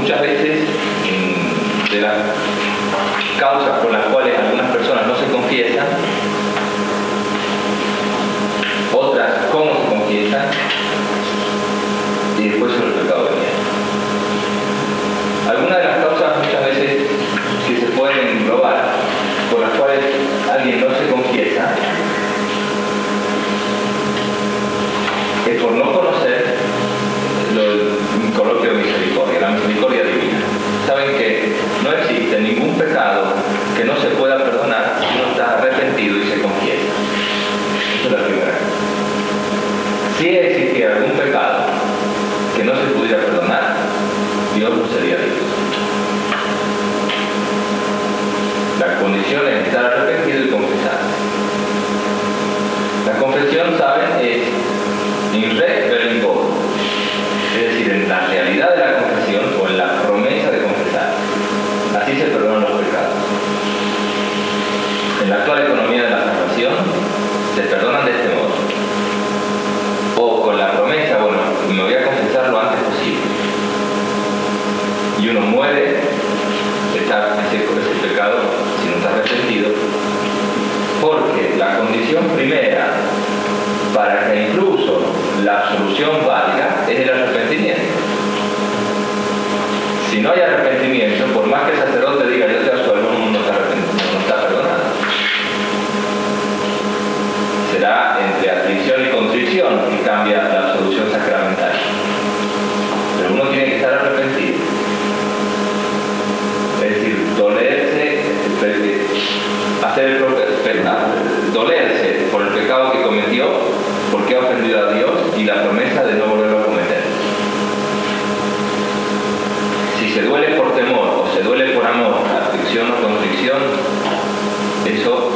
muchas veces de las causas por las cuales algunas personas no se confiesan, otras cómo se confiesan, y después sobre el pecado venial. Algunas de las causas muchas veces que se pueden englobar, por las cuales alguien no se confiesa, es por no conocer el coloquio de misericordia, la misericordia divina. Saben que no existe ningún pecado que no se pueda perdonar si uno está arrepentido y se confiesa. Esa es la primera. Si existiera algún pecado que no se pudiera perdonar, Dios no sería Dios. La condición es estar arrepentido y confesar. La confesión, ¿saben?, es in re vel in voto. Es decir, en la realidad de la confesión o en la promesa de confesar. Así se perdonan los pecados. En la actual economía de la salvación se perdonan de este modo. O con la promesa, bueno, me voy a confesar lo antes posible. Y uno muere de ese pecado si no está arrepentido, porque la condición primera para que incluso la absolución valga es el arrepentimiento. Si no hay arrepentimiento, por más que el sacerdote diga yo te absuelvo, no está perdonado. Será entre aflicción y contrición que cambia la absolución sacramental. Pero uno tiene que estar arrepentido. Es decir, dolerse por el pecado que cometió, porque ha ofendido a Dios, y la promesa de no volverlo a cometer. Si se duele por temor o se duele por amor, aflicción o contrición, eso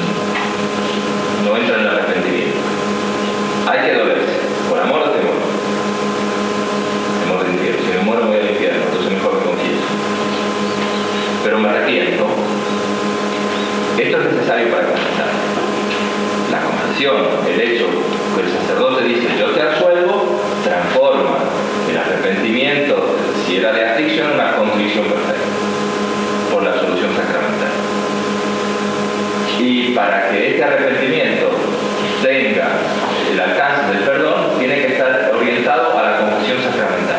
no entra en el arrepentimiento. Hay que dolerse, por amor o temor. Temor del infierno. Si me muero voy al infierno, entonces mejor me confieso. Pero me arrepiento. Esto es necesario para confesar. La confesión, el hecho que el sacerdote dice yo te absuelvo, transforma el arrepentimiento, si era de aflicción, en una contrición perfecta por la absolución sacramental. Y para que este arrepentimiento tenga el alcance del perdón, tiene que estar orientado a la confesión sacramental.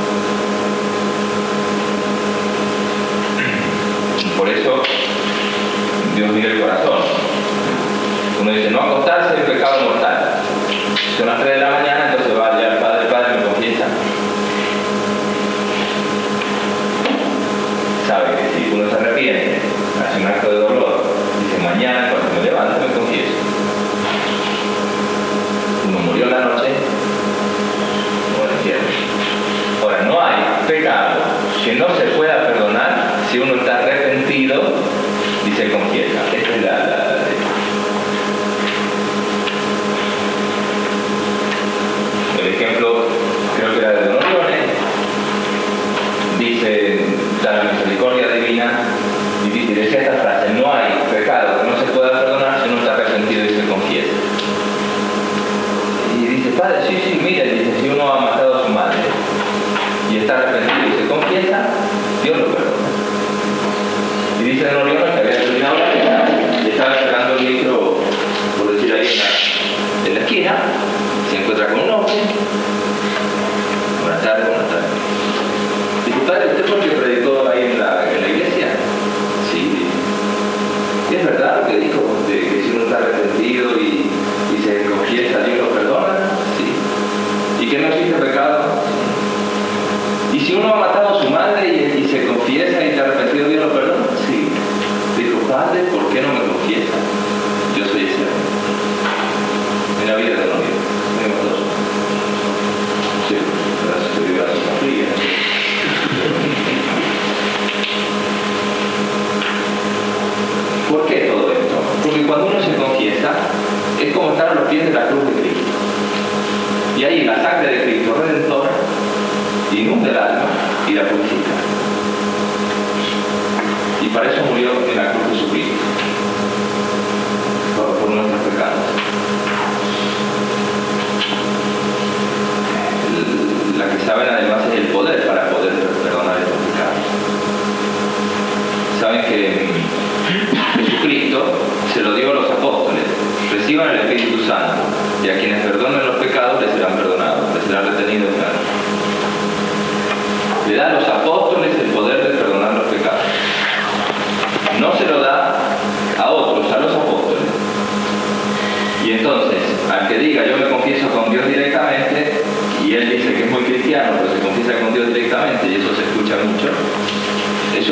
Por eso Dios mira el corazón. Uno dice, no acostarse es pecado mortal. Son las 3 de la mañana, entonces va allá el padre me confiesa. Sabe que si uno se arrepiente, hace un acto de dolor, dice, mañana cuando me levante me confieso. Uno murió en la noche, no lo entiende. Ahora, no hay pecado que no se pueda perdonar si uno está arrepentido y se confiesa. Esta es la el ejemplo, creo que era de Don Orione, dice, da la misericordia divina, y decía esta frase, no hay pecado que no se pueda perdonar si uno está arrepentido y se confiesa. Y dice, padre, sí, mire, dice, si uno ha matado a su madre y está arrepentido y se confiesa, Dios lo perdona. Y dice Don Orione que había terminado la vida y estaba esperando el micro, por decir ahí en la esquina, se encuentra con un hombre. Buenas tardes. Dice, padre, ¿usted fue el que predicó ahí en la iglesia? Sí. ¿Y es verdad lo que dijo? De que si uno está arrepentido y se confiesa, Dios lo perdona. Sí. ¿Y que no existe pecado? ¿Y si uno ha matado a su madre y se confiesa y está arrepentido, Dios lo perdona? Sí. Dijo, padre, ¿por qué no me confiesa? Yo soy ese hombre. En la vida de los niños. Tenemos dos. Sí, gracias a Dios, gracias a María. ¿Por qué todo esto? Porque cuando uno se confiesa, es como estar a los pies de la cruz de Cristo. Y ahí la sangre de Cristo redentora inunda el alma y la purifica. Y para eso murió en la cruz Jesucristo, por nuestros pecados. La que saben además es el poder para poder perdonar estos pecados.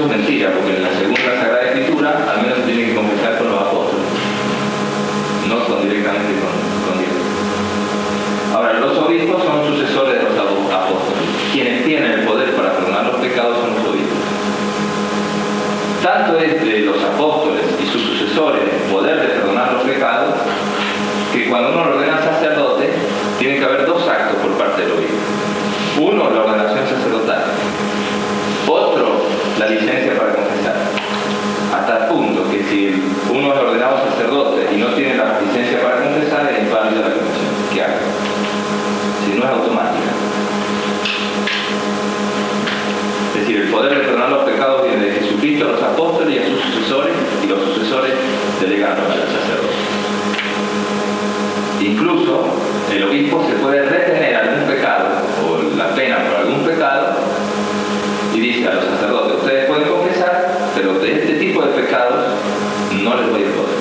es mentira, porque en la segunda Sagrada Escritura al menos se tiene que confesar con los apóstoles, no directamente con Dios. Ahora, los obispos son sucesores de los apóstoles. Quienes tienen el poder para perdonar los pecados son los obispos. Tanto es de los apóstoles y sus sucesores el poder de perdonar los pecados, que cuando uno lo ordena sacerdote, tiene que haber dos actos por parte del obispo. Uno, la ordenación sacerdotal. Otro, la licencia para confesar. Hasta el punto que si uno es ordenado sacerdote y no tiene la licencia para confesar, es inválida la confesión. ¿Qué haga? Si no es automática. Es decir, el poder de perdonar los pecados viene de Jesucristo a los apóstoles y a sus sucesores, y los sucesores delegan al sacerdote. Incluso el obispo se puede retener algún pecado o la pena por algún pecado y dice a los sacerdotes: ustedes pueden confesar, pero de este tipo de pecados no les doy el poder.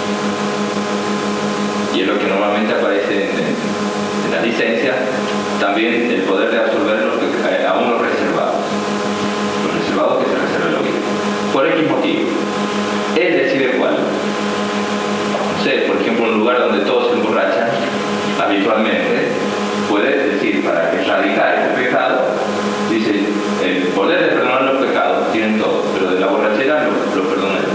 Y es lo que normalmente aparece en la licencia, también el poder de absolver a unos reservados. Los reservados que se reserva el obispo. Por X motivo. Él decide cuál. No sé, por ejemplo, un lugar donde todos se emborrachan habitualmente, puede decir, para erradicar este pecado, dice, el poder de perdonar los pecados tienen todo, pero de la borrachera lo perdona él.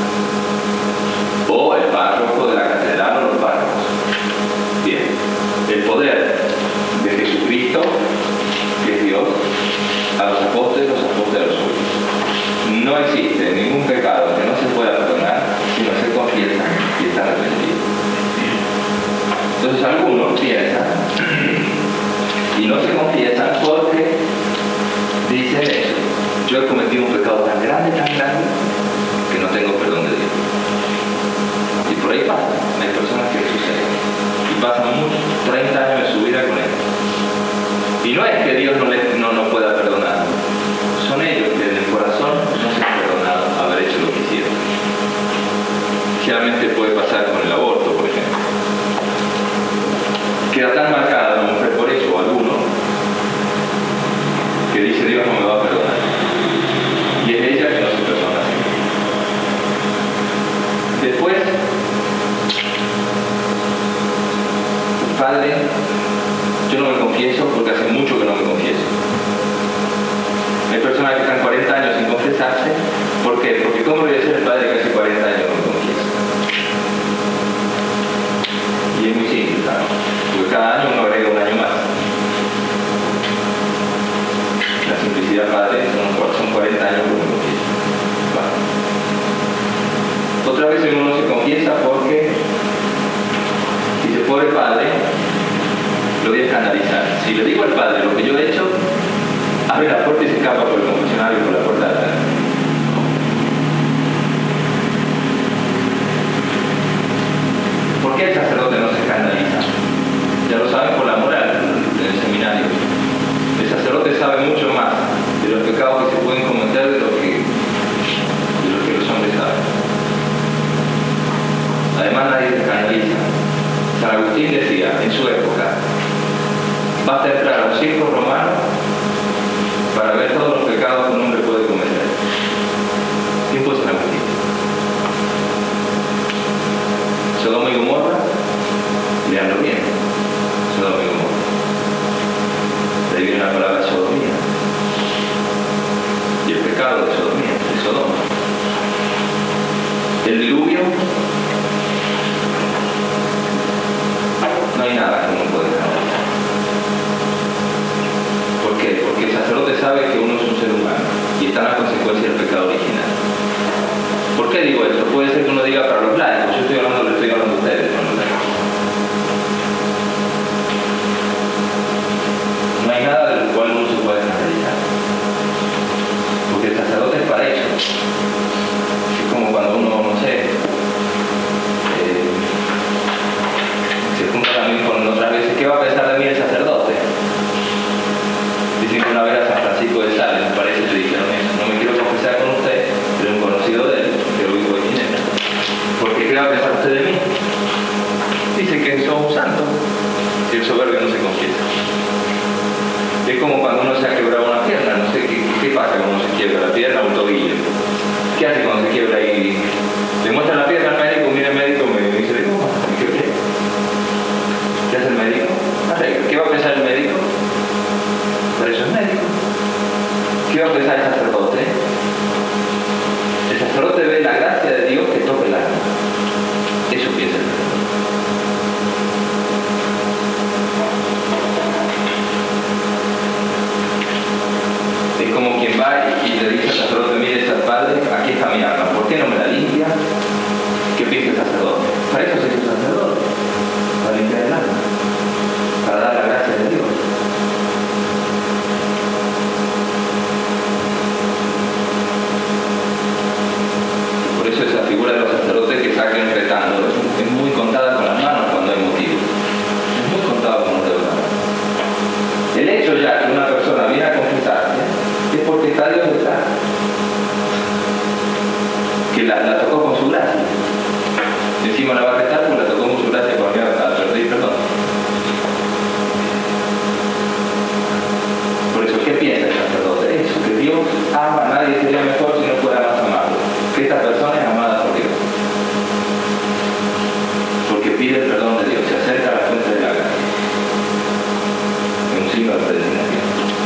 O el párroco de la catedral o los párrocos. Bien, el poder de Jesucristo, que es Dios, a los apóstoles a los obispos. No existe ningún pecado que no se pueda perdonar si no se confiesa y está arrepentido. Entonces algunos piensan y no se confiesan porque dicen eso: yo he cometido un pecado tan grande que no tengo perdón de Dios. Y por ahí pasa, hay personas que suceden y pasan muchos 30 años de su vida con él. Y no es que Dios no pueda perdonar, son ellos que en el corazón no se han perdonado haber hecho lo que hicieron. Generalmente puede pasar con el aborto, por ejemplo. Queda tan marcada la mujer por eso, o alguno, que dice: Dios no me va a perdonar. Y es ella que no se perdona. Después, padre, yo no me confieso porque hace mucho que no me confieso. Hay personas que están 40 años sin confesarse. ¿Por qué? Porque ¿cómo voy a ser el padre que hace 40 años no me confieso? Y es muy simple, ¿sabes? Porque cada año uno agrega un año más. La simplicidad, padre, son 40 años que no me confieso. Vale. Otra vez uno se confiesa porque dice: pobre padre, lo voy a escandalizar. Si le digo al padre lo que yo he hecho, abre la puerta y se escapa por el confesionario por la puerta de atrás. ¿Por qué el sacerdote no se escandaliza? Ya lo saben por la moral en el seminario. El sacerdote sabe mucho más de los pecados que se pueden cometer de lo que los hombres saben. Además, nadie se escandaliza. San Agustín decía en su época: basta entrar a un circo romano para ver todos los pecados que un hombre puede cometer. ¿Quién fue San Agustín? Sodoma y Gomorra, leanlo bien. Sodoma y Gomorra. De ahí viene la palabra sodomía. Y el pecado de sodomía, de Sodoma. El diluvio, no hay nada que uno pueda escandalizar. ¿Por qué? Porque el sacerdote sabe que uno es un ser humano y está en la consecuencia del pecado original. ¿Por qué digo esto? Puede ser que uno diga para los laicos. Yo estoy hablando a ustedes, no a los laicos. No hay nada del cual uno se puede escandalizar. Porque el sacerdote es para eso. Es como cuando uno, no sé, se junta también con otras veces. ¿Qué va a pensar de mí el sacerdote? Dicen que una vez a San Francisco de Sales, me parece, le dijeron eso: no me quiero confesar con usted, pero un conocido de él, que lo dijo de Ginebra. Porque ¿qué va a pensar usted de mí? Dice que soy un santo. Y el soberbio no se confiesa. Es como cuando uno se ha quebrado una pierna. No sé qué pasa cuando uno se quiebra la pierna o un tobillo. ¿Qué hace cuando se quiebra y le muestra la pierna al médico? Mira, el médico me dice, me quebré. ¿Qué hace el médico? Arregla. ¿Qué va a pensar el médico? Por eso es médico. ¿Qué va a pensar el sacerdote? El sacerdote ve la gracia de Dios que toca el alma. Eso piensa el sacerdote. Es como quien va y le dice al sacerdote, mire, padre, aquí está mi alma, ¿por qué no me la limpia? ¿Qué piensa el sacerdote? Para eso se hizo sacerdote, para limpiar el alma, para dar la gracia de Dios. Por eso esa figura de los sacerdotes que sacan petando es muy contada con las manos cuando hay motivo. Es muy contada con los dedos de la mano. El hecho ya que una persona viene a confesarse es porque está Dios detrás. Que la tocó con su gracia. Encima la va a restar porque la tocó con su gracia para mí a pedir perdón. Por eso, ¿qué piensa el sacerdote? Eso, que Dios ama, nadie sería mejor si no fuera más amado. Que esta persona es amada por Dios. Porque pide el perdón de Dios, se acerca a la fuente de la gracia. Es un signo de predestinación.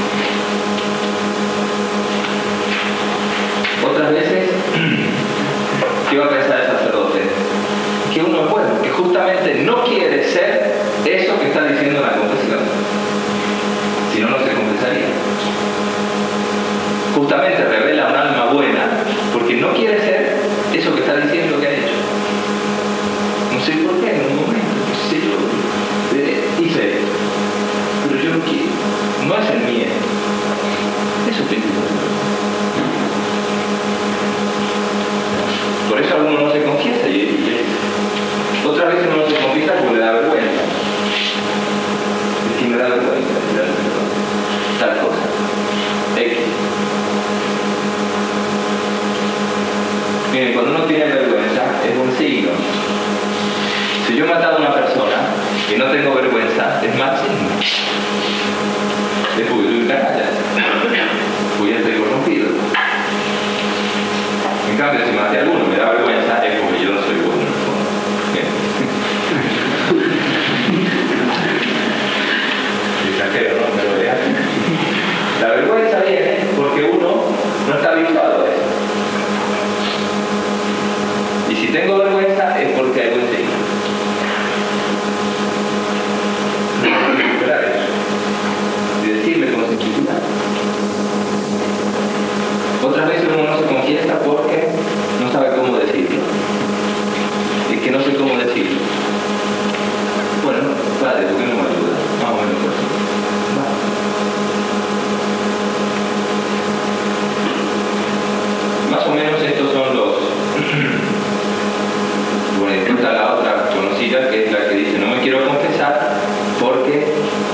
Otras veces, ¿qué va a pensar el sacerdote? Que uno es bueno, que justamente no quiere ser eso que está diciendo en la confesión. Si no, no se confesaría. Justamente revela un alma buena porque no quiere ser eso que está diciendo que ha hecho. No sé por qué, en un momento, no sé yo, hice esto, pero yo no quiero. No es el mío. Eso piensa el sacerdote. Por eso alguno no se confiesa y otra vez uno no se confiesa porque le da vergüenza. Es que me da vergüenza, tal cosa. X. Miren, cuando uno tiene vergüenza es un signo. Si yo he matado a una persona y no tengo vergüenza, es mal signo. Es porque soy un canalla. Porque ya estoy corrompido. En cambio, si maté a alguno me da vergüenza, es porque yo no soy bueno. Exagero, ¿no? Pero vean. La vergüenza viene porque uno no está habituado a eso. Y si tengo vergüenza es porque hay buen signo. No hay que superar eso. Y decirle con sinceridad. Otras veces uno no se confiesa porque no sabe cómo decirlo. Es que no sé cómo decirlo. Bueno, padre, ¿por qué no me ayuda? Más o menos por eso. Más o menos estos son los... Bueno, después está la otra conocida, que es la que dice, no me quiero confesar porque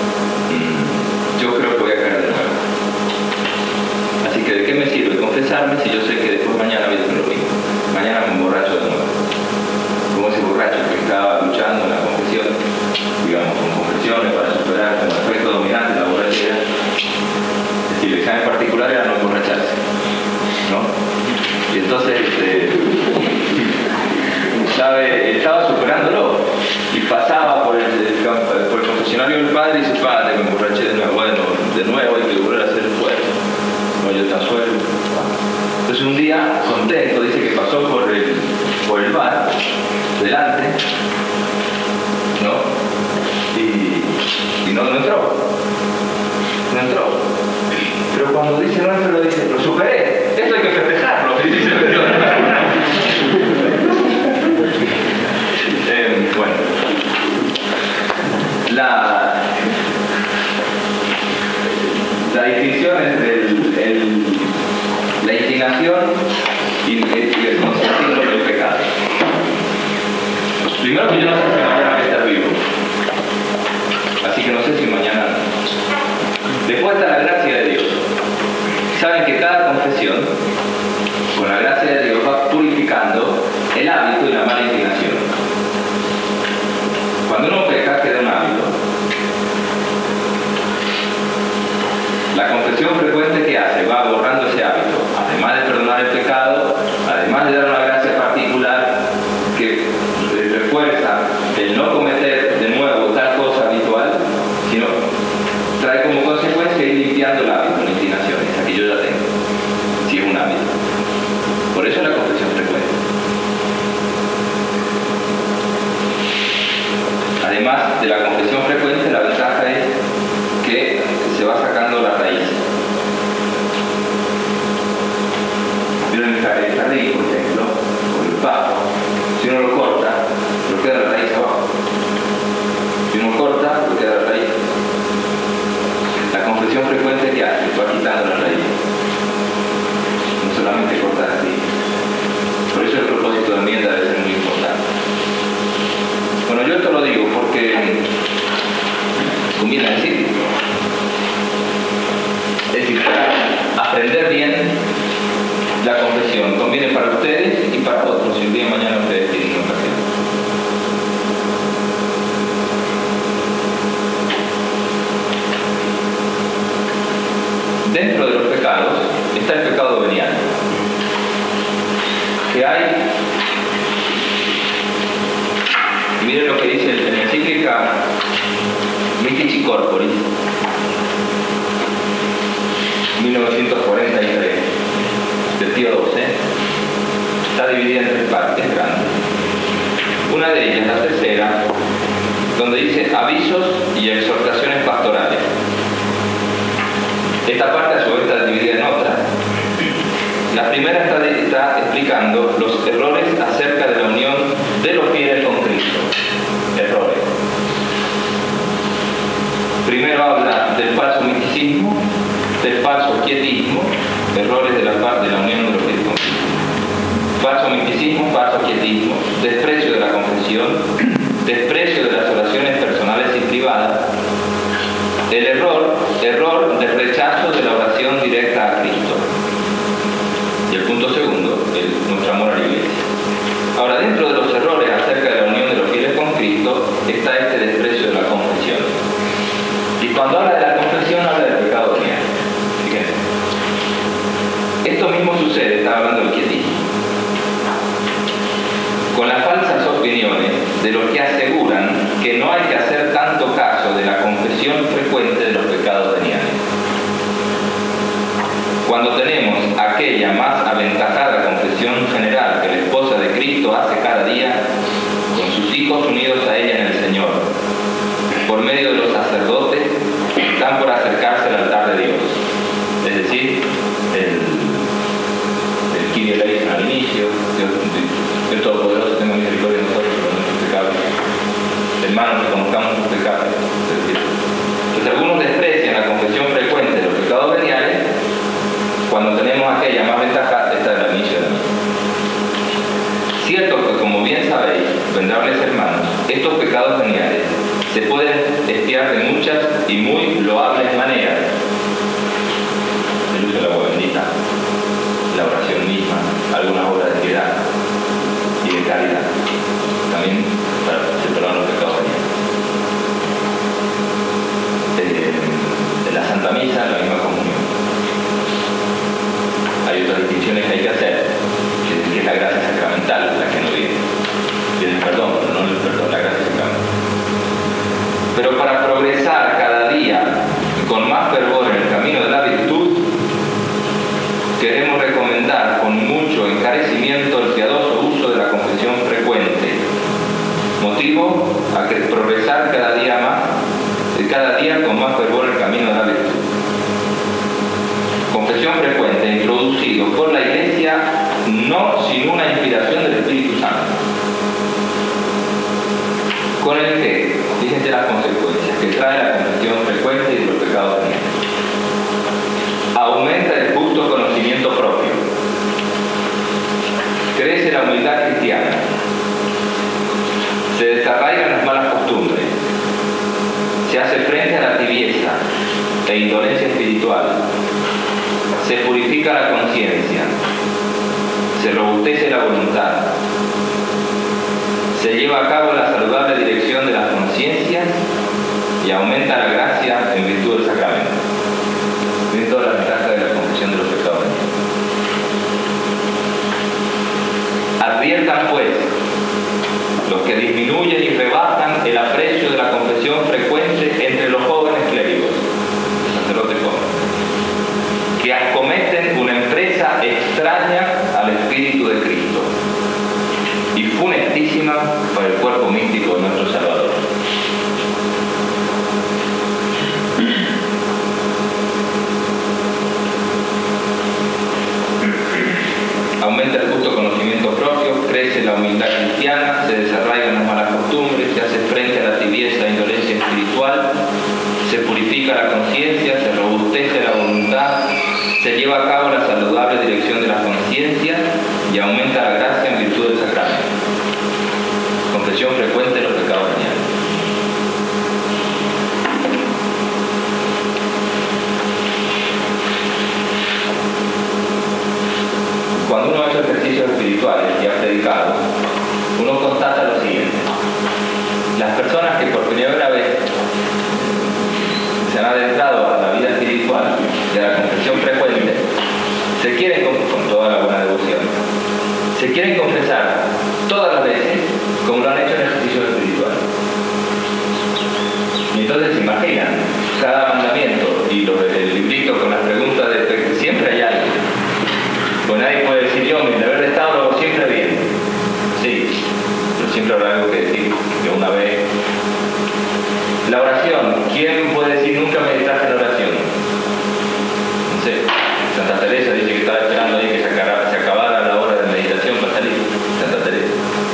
yo creo que voy a caer de nuevo. Así que ¿de qué me sirve confesarme si yo sé que después mañana voy a hacer lo mismo? Mañana me emborracho de nuevo. Como ese borracho que estaba luchando en la confesión, digamos, con confesiones para superar como efecto dominante la borrachera. Es decir, el examen particular era no emborracharse, ¿no? Y entonces, estaba superándolo y pasaba por el confesionario del padre y dice, padre, me emborraché de nuevo. Bueno, de nuevo hay que volver a hacer el esfuerzo. No, yo tan suelo. Entonces un día, contento, dice que pasó por el bar, delante, ¿no? Y no entró. No entró. Pero cuando dice no entró, dice, lo superé. Esto hay que festejarlo, dice el Señor. Bueno. La distinción entre la inclinación y el consentirlo del pecado. Primero que yo no sé si mañana voy a estar vivo. Así que no sé si mañana. Después está la gracia de Dios. Saben que cada confesión, con la gracia de Dios, va purificando el hábito y la mala inclinación. Cuando uno peca, queda un hábito. La confesión frecuente que hace va borrando ese hábito. Además de perdonar el pecado, limpiando el hábito, la inclinación, esa que yo ya tengo, si es un hábito. Por eso la confesión frecuente. Además de la confesión frecuente, la ventaja es que se va sacando la raíz. Miren el jardín, por ejemplo, o el pasto. Si uno lo corta, lo queda la raíz abajo. Si uno corta, lo queda la raíz. La confesión frecuente que hace, va quitando la raíz. No solamente cortar así. Por eso el propósito de enmienda debe ser muy importante. Bueno, yo esto lo digo porque conviene decir. Es decir, para aprender bien la confesión conviene para ustedes y para otros, si el día de mañana ustedes tienen ocasión. Dentro de los pecados está el pecado venial, que hay. Miren lo que dice en la encíclica Mystici Corporis, 1943, del Pío XII. Está dividida en 3 partes grandes. Una de ellas, la tercera, donde dice avisos y exhortaciones pastorales. Esta parte a su vez está dividida en otras. La primera está explicando los errores acerca de la unión de los fieles con Cristo. Errores. Primero habla del falso misticismo, del falso quietismo, errores de la unión de los fieles con Cristo. Falso misticismo, falso quietismo, desprecio de la confesión, desprecio de las oraciones personales y privadas, el error del rechazo de la oración directa a Cristo. Y el punto segundo, nuestro amor a la Iglesia. Ahora, dentro de los errores acerca de la unión de los fieles con Cristo está este desprecio de la confesión. Y cuando habla de la confesión, habla del pecado venial. Fíjense. Esto mismo sucede, estaba hablando del quietismo, con las falsas opiniones de los que aseguran que no hay que hacer tanto caso de la confesión frecuente de los pecados veniales. Cuando tenemos aquella más aventajada confesión general que la esposa de Cristo hace cada día, con sus hijos unidos a ella en el Señor, por medio de los sacerdotes, están por acercarse al altar de Dios. Es decir, el Kyrie eleison al inicio, Dios Todopoderoso, tenga misericordia de nosotros por nuestros pecados. Hermanos, reconozcamos sus pecados. Entonces, algunos desprecian la confesión frecuente de los pecados veniales cuando tenemos aquella más ventaja, esta del inicio de la misa. Cierto que, como bien sabéis, venerables hermanos, estos pecados veniales se pueden expiar de muchas y muy loables maneras. El uso de la agua bendita, la oración misma, algunas obras de piedad y de caridad. También para separar los pecados veniales. De la Santa Misa, la misma comunión. Hay otras distinciones que hay que hacer, que es la gracia sacramental, la que no viene. Viene el perdón, pero no el perdón, la gracia sacramental. Pero para progresar cada día con más fervor en el camino de la virtud, queremos recomendar con mucho encarecimiento el piadoso uso de la confesión frecuente, motivo a que progresar cada día con más fervor en el camino de la virtud. Confesión frecuente introducido por la Iglesia no sin una inspiración del Espíritu Santo, con el que, fíjense las consecuencias que trae la confesión frecuente y de los pecados veniales. Aumenta el justo conocimiento propio, crece la humildad cristiana, se desarraigan las malas costumbres, se hace frente a la tibieza e indolencia espiritual, se purifica la conciencia, se robustece la voluntad, se lleva a cabo la saludable dirección de las conciencias y aumenta la gracia en virtud del sacramento. Miren todas las ventajas de la confesión de los pecados. Adviertan pues los que disminuyen y rebajan el aprecio de la confesión frecuente entre los jóvenes clérigos, los sacerdotes jóvenes. crece la humildad cristiana, se desarraigan las malas costumbres, se hace frente a la tibieza e indolencia espiritual, se purifica la conciencia, se robustece la voluntad, se lleva a cabo la saludable dirección de la conciencia y aumenta la gracia en virtud del sacramento. Confesión frecuente de los pecados veniales. Cuando uno ha hecho ejercicios espirituales y ha predicado, uno constata lo siguiente: las personas que por primera vez se han adentrado a la vida espiritual de la confesión frecuente, se quieren, con toda la buena devoción, se quieren confesar todas las veces como lo han hecho en ejercicios espirituales. Y entonces se imaginan cada mandamiento y el librito con las preguntas de siempre hay algo. Pues nadie puede decir yo, mi deber de Estado lo hago siempre bien. Sí, pero siempre habrá algo que decir, que una vez. La oración, ¿quién puede decir nunca me distraje en oración? No sé, Santa Teresa dice que estaba esperando ahí que se acabara la hora de meditación para salir. Santa Teresa.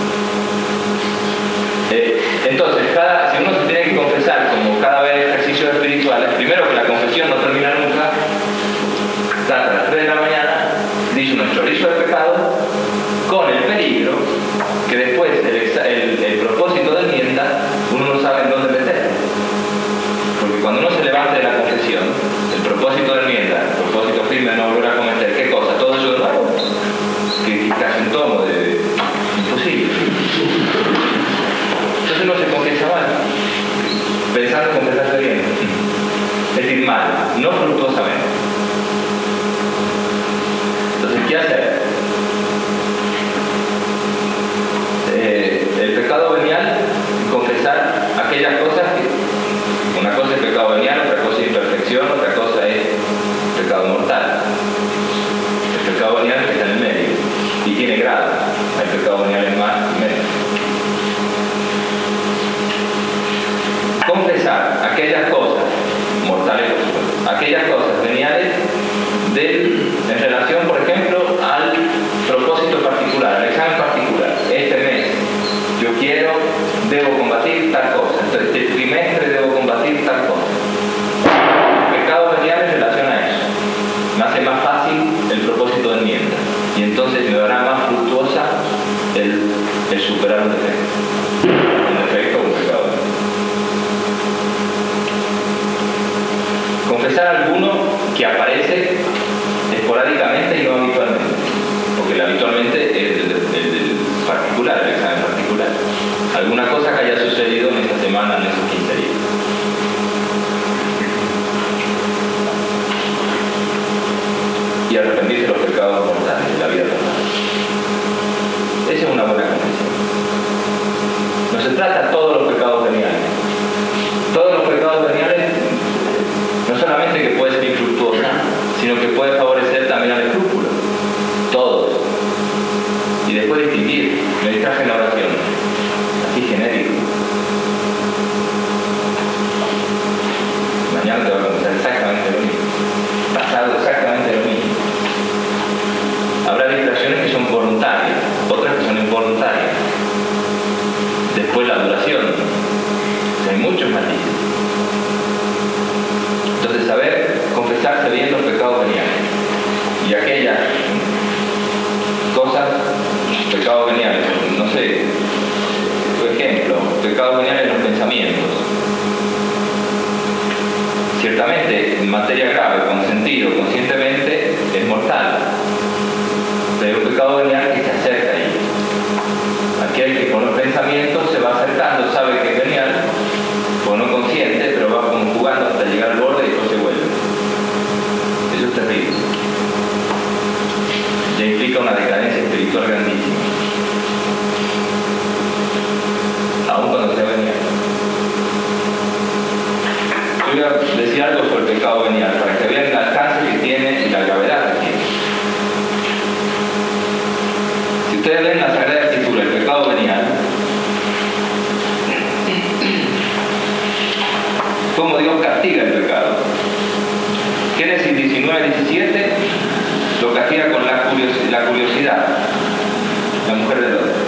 Entonces, si uno se tiene que confesar como cada vez ejercicios espirituales, primero que la confesión no termina nunca, hasta las 3 de la mañana, dice un chorizo de pecado, con el peligro que después el propósito de enmienda uno no sabe en dónde meterlo. Porque cuando uno se levanta de la confesión, el propósito de enmienda, el propósito firme de no volver a cometer, ¿qué cosa? Todo eso de nuevo, que casi un tomo de imposible. Entonces uno se confiesa mal, pensando en confesarse bien, es decir, mal, no fructuosamente. Entonces, ¿qué hacer? El pecado venial, confesar aquellas cosas que, una cosa es pecado venial, otra cosa es imperfección, otra cosa es pecado mortal. El pecado venial es que está en el medio y tiene grado. El pecado venial es más y menos. Confesar aquellas cosas mortales, aquellas cosas veniales en relación, por ejemplo, al propósito particular, al examen particular. Este mes yo debo combatir tal cosa. Entonces, este trimestre debo combatir tal cosa. El pecado venial en relación a eso me hace más fácil el propósito de enmienda y entonces me hará más fructuosa el superar un defecto. Un defecto o un pecado. Confesar alguno que aparece esporádicamente y no habitualmente, porque el habitualmente es el particular, el examen particular. Alguna cosa que haya sucedido en esta semana, en esos 15 días. Y arrepentirse de los pecados mortales de la vida normal. Esa es una buena confesión. No se trata de todos los pecados veniales. Todos los pecados veniales no solamente que puede ser infructuosa, sino que puede favorecer también al escrúpulo. Todos. Y después distinguir. Me distraje en la oración. Así genérico. Mañana te va a confesar exactamente lo mismo. Pasado exactamente lo mismo. Habrá distracciones que son voluntarias, otras que son involuntarias. Después la duración. Hay muchos matices. Entonces, saber confesarse bien los pecados veniales y aquellas cosas, pecados veniales, no sé, por ejemplo, pecados veniales en los pensamientos. Ciertamente, en materia grave, consentido, conscientemente, es mortal, pero un pecado venial que se acerca ahí. Aquel que con los pensamientos se va acercando, sabe que es venial, o no consciente, pero va como jugando hasta llegar al borde y después se vuelve. Eso es terrible. Ya implica una decadencia espiritual grandísima. Aún cuando sea venial. Yo voy a decir algo sobre el pecado venial, para que vean el alcance que tiene y la gravedad que tiene. Si ustedes leen la Sagrada Escritura, el pecado venial, cómo Dios castiga el pecado. Génesis 19:17 lo castiga con la curiosidad, la mujer de Lot.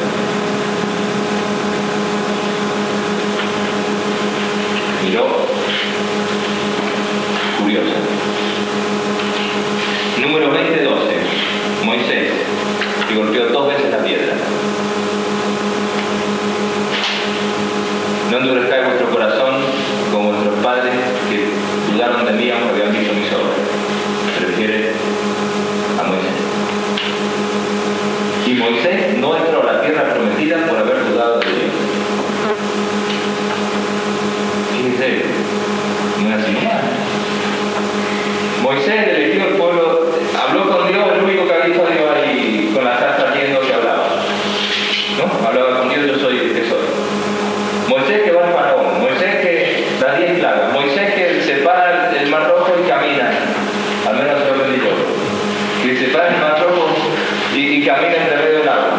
Moisés elegido el pueblo, habló con Dios, el único que ha visto a Dios ahí con la zarza ardiendo que hablaba. ¿No? Hablaba con Dios, yo soy el que soy. Moisés que va al faraón, Moisés que da 10 plagas, Moisés que separa el mar rojo y camina, al menos se lo pedí yo, que separa el mar rojo y camina entre medio del agua.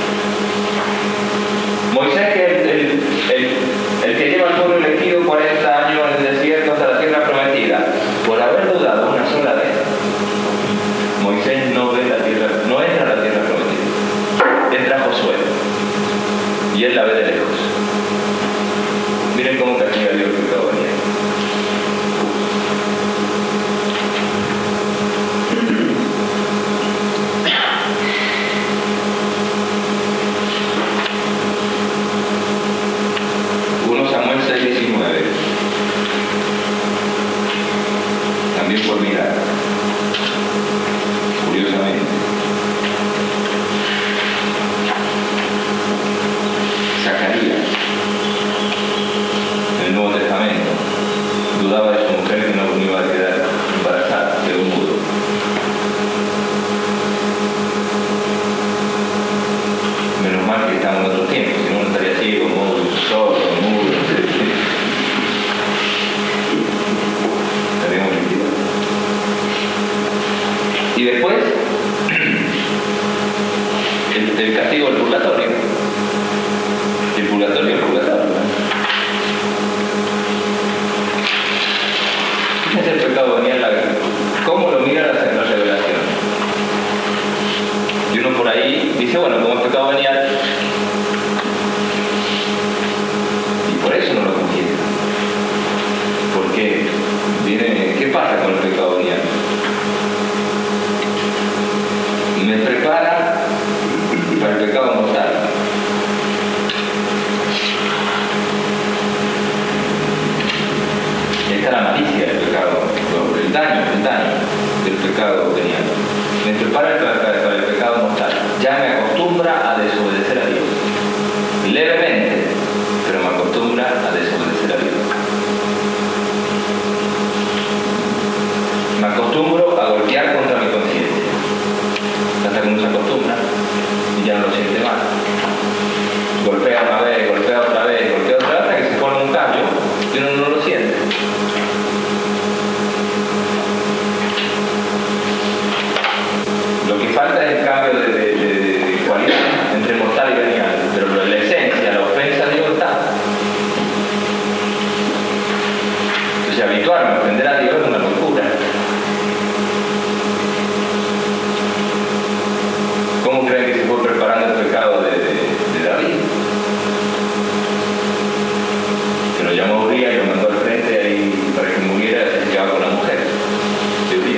Moisés que el que lleva al pueblo elegido 40 años en el desierto hasta la tierra prometida, por haber dudado una sola vez, Moisés no ve la tierra, no entra a la tierra prometida. Entra Josué y él la ve de lejos. Miren cómo castiga Dios el pecado venial. Samuel 6:19. También por mirar, curiosamente. Zacarías, en el Nuevo Testamento, dudaba de su mujer que no iba a quedar embarazada, quedó mudo. Menos mal que estamos en otros tiempos, si no, no estaría ciego, mudo, sordo, mudo. Estaríamos liquidados. Y después, el castigo del purgatorio. El purgatorio. Fíjense el pecado venial, cómo lo mira la revelación. Y uno por ahí dice, bueno, como es pecado venial, y por eso no lo confiesa. Porque viene, ¿qué pasa con el pecado venial? Me prepara para el pecado mortal. Esta es la malicia del pecado, el daño del pecado venial. Me prepara para el pecado mortal. Ya me acostumbra a desobedecer a Dios. Levemente, pero me acostumbra a desobedecer a Dios. Me acostumbro a golpear contra mi conciencia. Hasta que uno se acostumbra y ya no lo siente más. Golpea una vez, golpea otra vez, hasta que se forma un cambio y uno no lo siente. Lo que falta es el cambio de cualidad entre mortal y venial, pero la esencia, la ofensa de Dios está. Entonces habituarme a ofender a Dios es una locura. ¿Cómo creen que se fue preparando el pecado de David? Que lo llamó a Uría y lo mandó al frente ahí para que muriera y se quedaba con la mujer de Uría.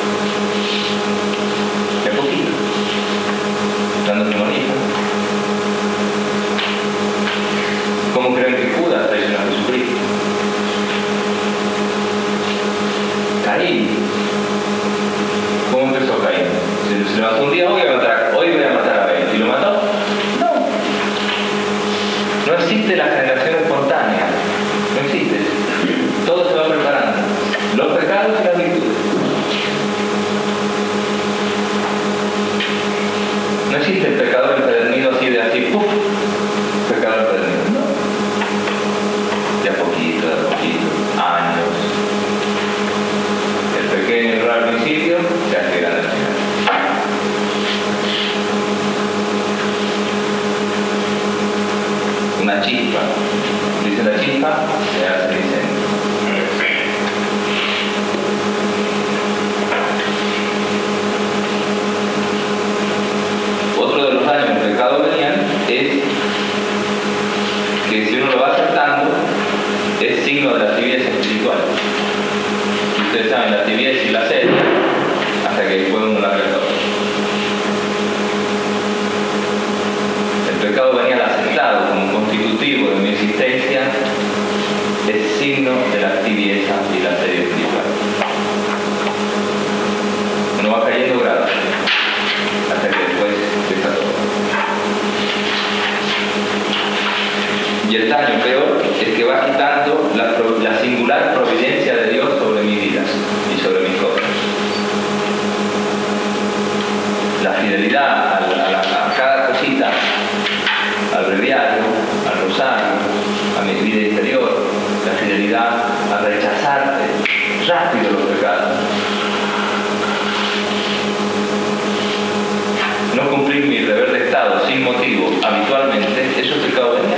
Es poquito. Dándose bonito. ¿Cómo creen que Judas traicionó a Jesucristo? Caín. ¿Cómo empezó Caín? Se levantó un día, hoy voy a matar a Abel. ¿Y lo mató? No. No existe la generación espontánea. No existe. Todo se va preparando. Los pecados y las virtudes. No existe el pecador empedernido así de así, ¡puf! Pecador empedernido. No. De a poquito, años. El pequeño error al principio se hace grande al final. Una chispa fidelidad a cada cosita, al breviario, al rosario, a mi vida interior, la fidelidad a rechazar rápido los pecados. No cumplir mi deber de Estado sin motivo habitualmente, eso es pecado venial.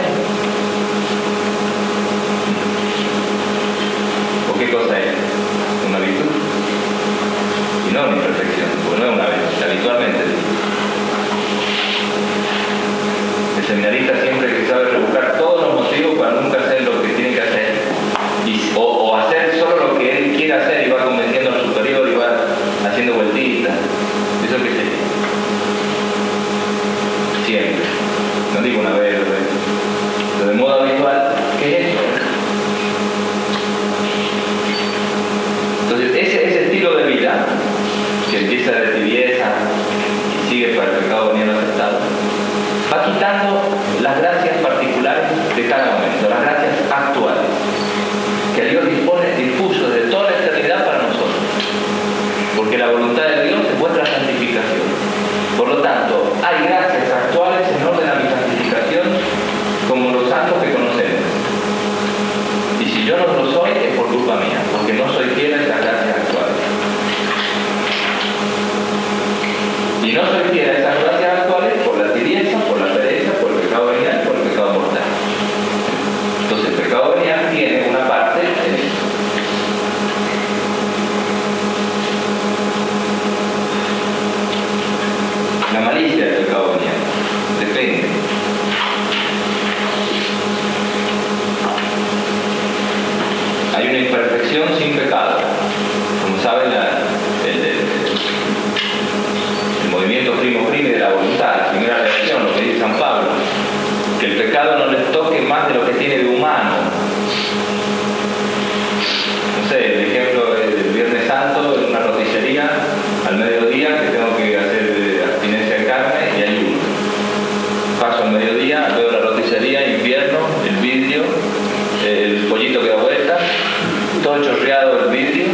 ¿O qué cosa es? Una virtud. Y no una imperfección, porque no es una vez, habitualmente. El seminarista siempre que sabe rebuscar todos los motivos para nunca hacer lo que tiene que hacer, o hacer solo lo que él quiere hacer y va convenciendo al superior y va haciendo vueltitas. Eso que sé. Siempre. No digo una vez, pero de modo habitual, ¿qué es eso? Entonces, ese estilo de vida, que empieza de tibieza y sigue para el pecado venial aceptado, va quitando las gracias particulares de cada momento, las gracias actuales, que Dios dispuso de toda la eternidad para nosotros. Porque la voluntad de Dios es vuestra santificación. Por lo tanto, hay gracias actuales en orden a mi santificación como los santos que conocemos. Y si yo no lo soy, es por culpa mía, porque no soy fiel a esas gracias actuales. Y no soy fiel a esas gracias actuales por la tibieza, por la pereza, por el pecado venial, por el pecado mortal. Entonces, el pecado venial tiene una parte en eso. La malicia del pecado venial depende. Hay una imperfección sin pecado. Como saben, el movimiento primo de la voluntad, la primera reacción, lo que dice San Pablo, que el pecado no les toque más de lo que tiene de humano. No sé, el ejemplo del Viernes Santo en una roticería al mediodía que tengo que hacer abstinencia de carne y ayuno. Paso al mediodía, veo la roticería, invierno, el vidrio, el pollito que da vuelta, todo chorreado el vidrio.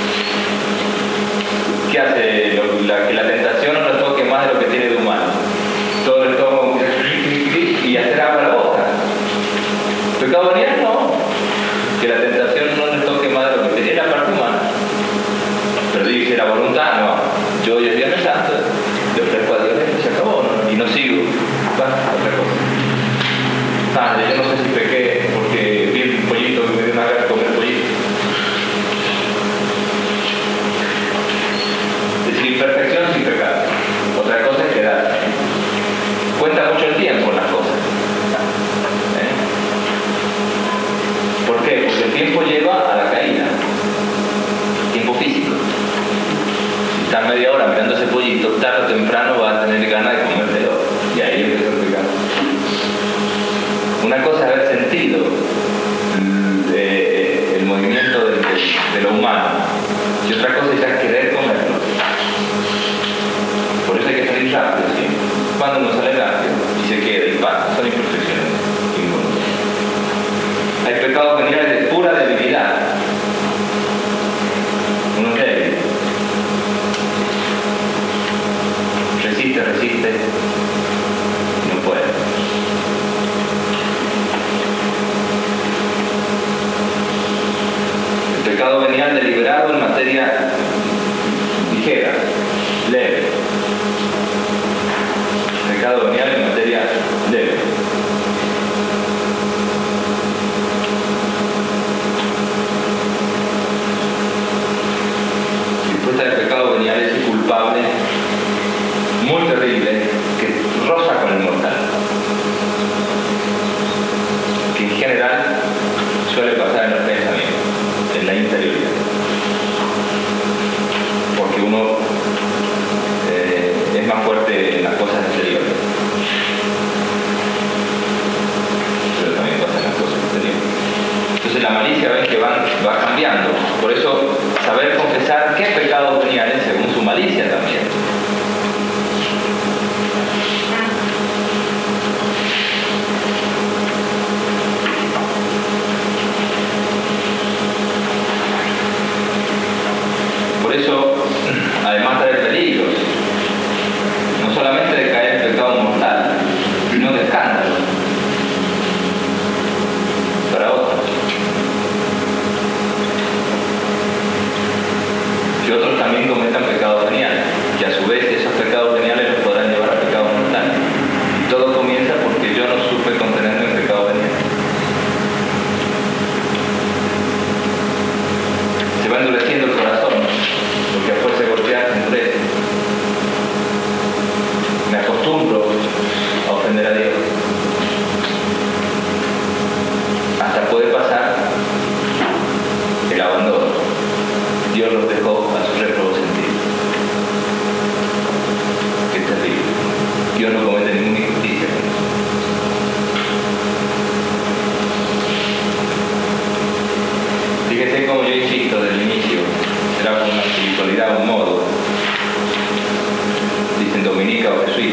¿Qué hace? Que la tentación no nos toque más de lo que tiene de humano. Todo el estómago y hacer agua a la boca. Pecado venial no. Que la tentación no nos toque más de lo que tiene la parte humana. Pero dice la voluntad, no. Yo hoy es Viernes Santo, le ofrezco a Dios y se acabó, ¿no? Y no sigo. Va, otra cosa. Yo no sé si pequé porque vi un pollito y me dio una gana de comer pollito. Es decir, imperfección sin pecado. Otra cosa es quedar. Cuenta mucho el tiempo en las cosas. ¿Por qué? Porque el tiempo lleva a la caída. Tiempo físico. Si estás media hora mirando ese pollito, tarde o temprano vas a tener ganas de comértelo. Y ahí empieza el pecado. Una cosa es haber sentido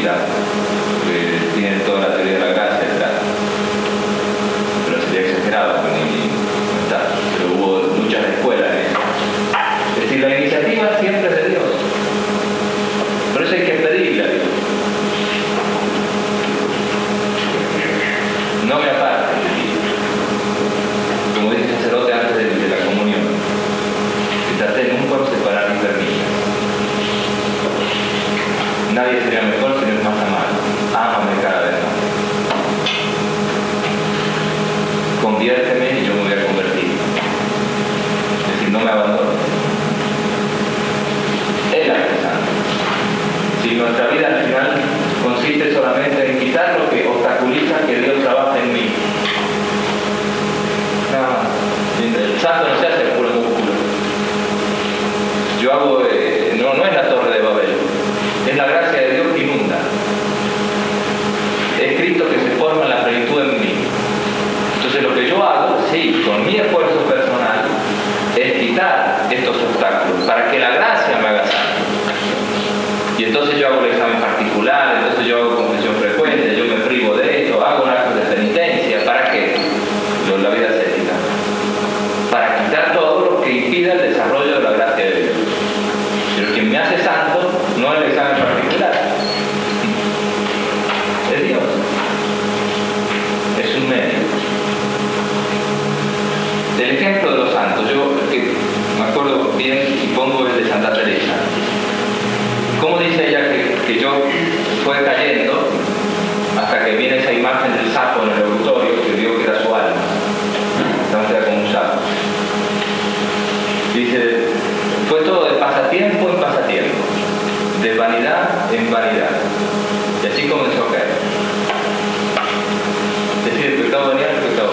católica, porque tienen toda la teoría de la gracia detrás. Pero sería exagerado, pero no está. Pero hubo muchas escuelas en eso. Es decir, la iniciativa siempre es de Dios. Por eso hay que pedirle a Dios. No me apartes de ti. Como dice el sacerdote antes de la comunión, que traté nunca de separar ni permitas. Nadie sería mejor si no es más amado. Ámame cada vez más. Conviérteme y yo me voy a convertir. Es decir, no me abandones. Él hace santo. Si nuestra vida al final consiste solamente en quitar lo que obstaculiza que Dios trabaje en mí. Nada más. El santo no se hace puro músculo. Yo hago, no es la torre de Babel, es la gracia de Dios que inunda. Es Cristo que se forma en la plenitud en mí. Entonces lo que yo hago, sí, con mi esfuerzo personal, es quitar estos obstáculos para que la gracia me haga santo. Y entonces yo hago el examen particular, entonces yo hago confesión frecuente, yo me privo de esto, hago un acto de penitencia. ¿Para qué? La vida ascética. Para quitar todo lo que impida el desarrollo de la gracia de Dios. Pero quien me hace santo no es el examen particular. Es Dios. Es un medio. Del ejemplo de los santos, yo que me acuerdo bien y pongo el de Santa Teresa. ¿Cómo dice ella que yo fue cayendo hasta que viene esa imagen del sapo en el auditorio que vio que era su alma? Entonces era como un sapo. Dice, fue todo de pasatiempo en pasatiempo, de vanidad en vanidad. Y así comenzó a caer. Es decir, el pecado venía,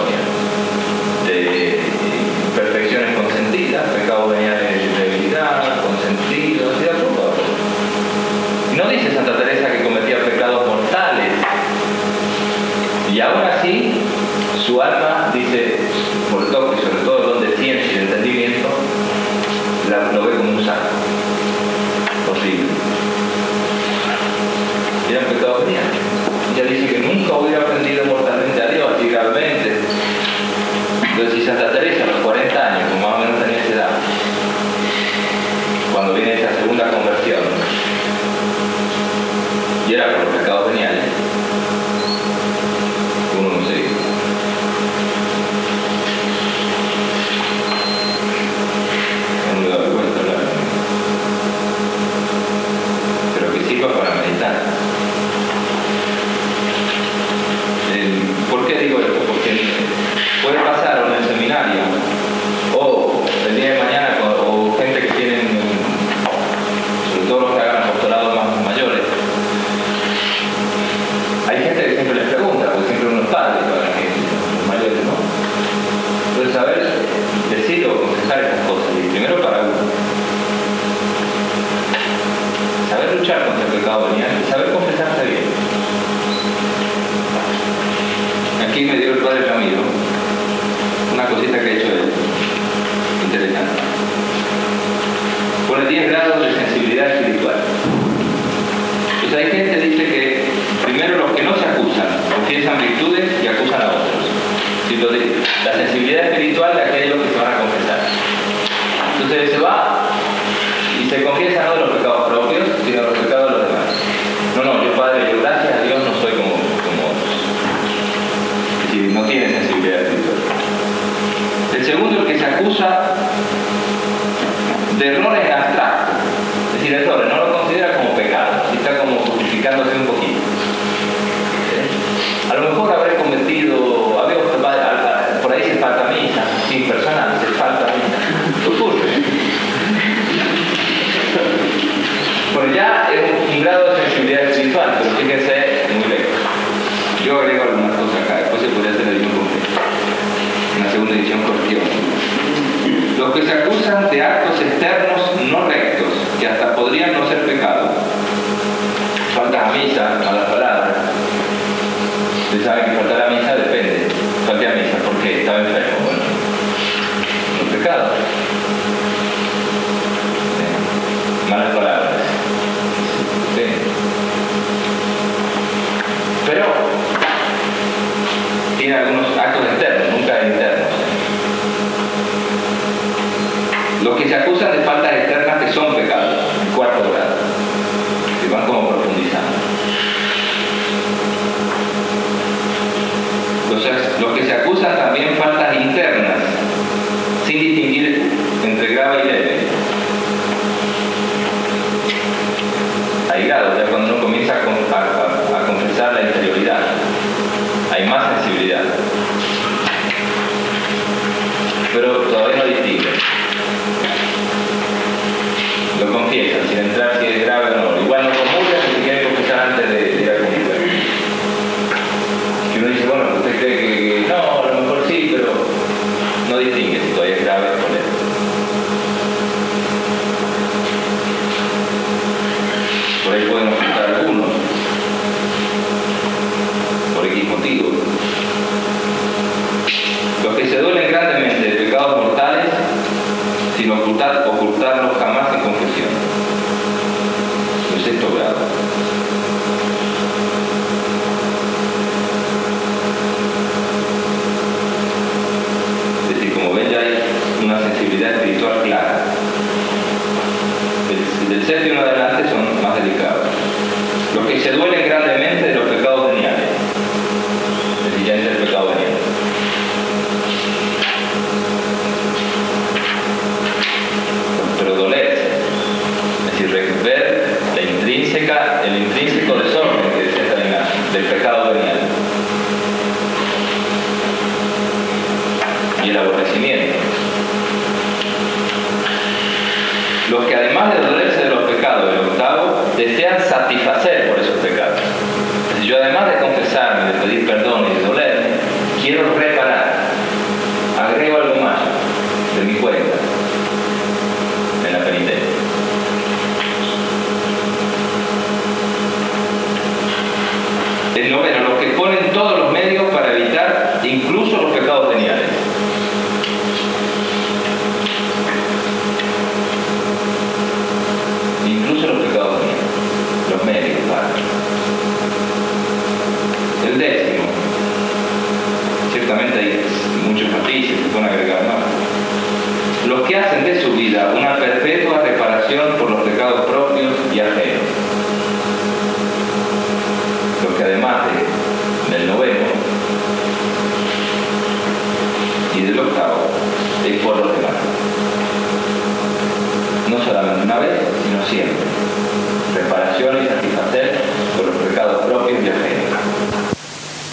de perfecciones consentidas, el pecado venía de debilidad, consentido, así de poco a poco. No dice Santa Teresa que cometía pecados mortales. Y aún así, su alma, dice, por toque, sobre todo el don de ciencia y de entendimiento, lo ve como un saco. Horrible. Y eran pecados veniales. Ella dice que nunca hubiera ofendido mortalmente a Dios, así gravemente. Entonces, si Santa Teresa a los 40 años, como más o menos tenía esa edad, cuando viene esa segunda conversión, y era por los pecados veniales, uno no sé. No me da vergüenza hablar. Pero que sirva para meditar. ¿Por qué digo esto? Porque puede pasar en el seminario o el día de mañana o gente que tienen, sobre todo los que hagan apostolados más mayores. Hay gente que siempre les pregunta, porque siempre uno es padre para la gente, los mayores, ¿no? Entonces saber decir o aconsejar estas cosas, y primero para uno. Saber luchar contra el pecado venial y saber confesarse bien. Aquí me dio el padre Ramiro una cosita que ha hecho él, interesante. Pone 10 grados de sensibilidad espiritual. Entonces hay gente que dice que primero los que no se acusan confiesan virtudes y acusan a otros. La sensibilidad espiritual de aquellos que se van a confesar. Entonces se va y se confiesa no de los pecados propios, sino de los pecados de los demás. No, yo padre, yo gracias a Dios no soy como otros. Es decir, no tiene sensibilidad espiritual. El segundo, el que se acusa de errores abstractos. Es decir, errores, no lo considera como pecado, está como justificándose un poquito. A lo mejor habré cometido, por ahí se falta misa, sin personal, se falta misa. Ocurre. Bueno, ya es un grado de sensibilidad espiritual, pero fíjense muy lejos. Yo agrego algunas cosas acá, después se podría hacer la edición completa. Una segunda edición cuestión. Los que se acusan de actos externos no rectos, que hasta podrían no ser pecado. Faltas a misa, malas palabras. Ustedes saben que faltar a misa depende. Falté a misa porque estaba enfermo. Bueno, no es pecado. Malas palabras. Sí. adelante son más delicados. Los que se duelen grandemente de los pecados veniales. Es decir, ya entra el pecado venial. Pero dolerse, es decir, ver el intrínseco desorden que desata del pecado venial. Y el aborrecimiento. Los que además de dolerse de los pecados del octavo, desean satisfacer por esos pecados. Es decir, yo además de confesarme, de pedir perdón y de dolerme, quiero reparar. Agrego algo más de mi cuenta en la penitencia. El noveno, los que ponen todos los medios para evitar incluso los pecados veniales. Incluso los pecados veniales. Los medios para. El décimo. Ciertamente hay muchos matices que pueden agregar más. Los que hacen de su vida una perpetua reparación por los pecados propios y ajenos. Los que además del noveno y del octavo es por los demás. No solamente una vez, sino siempre.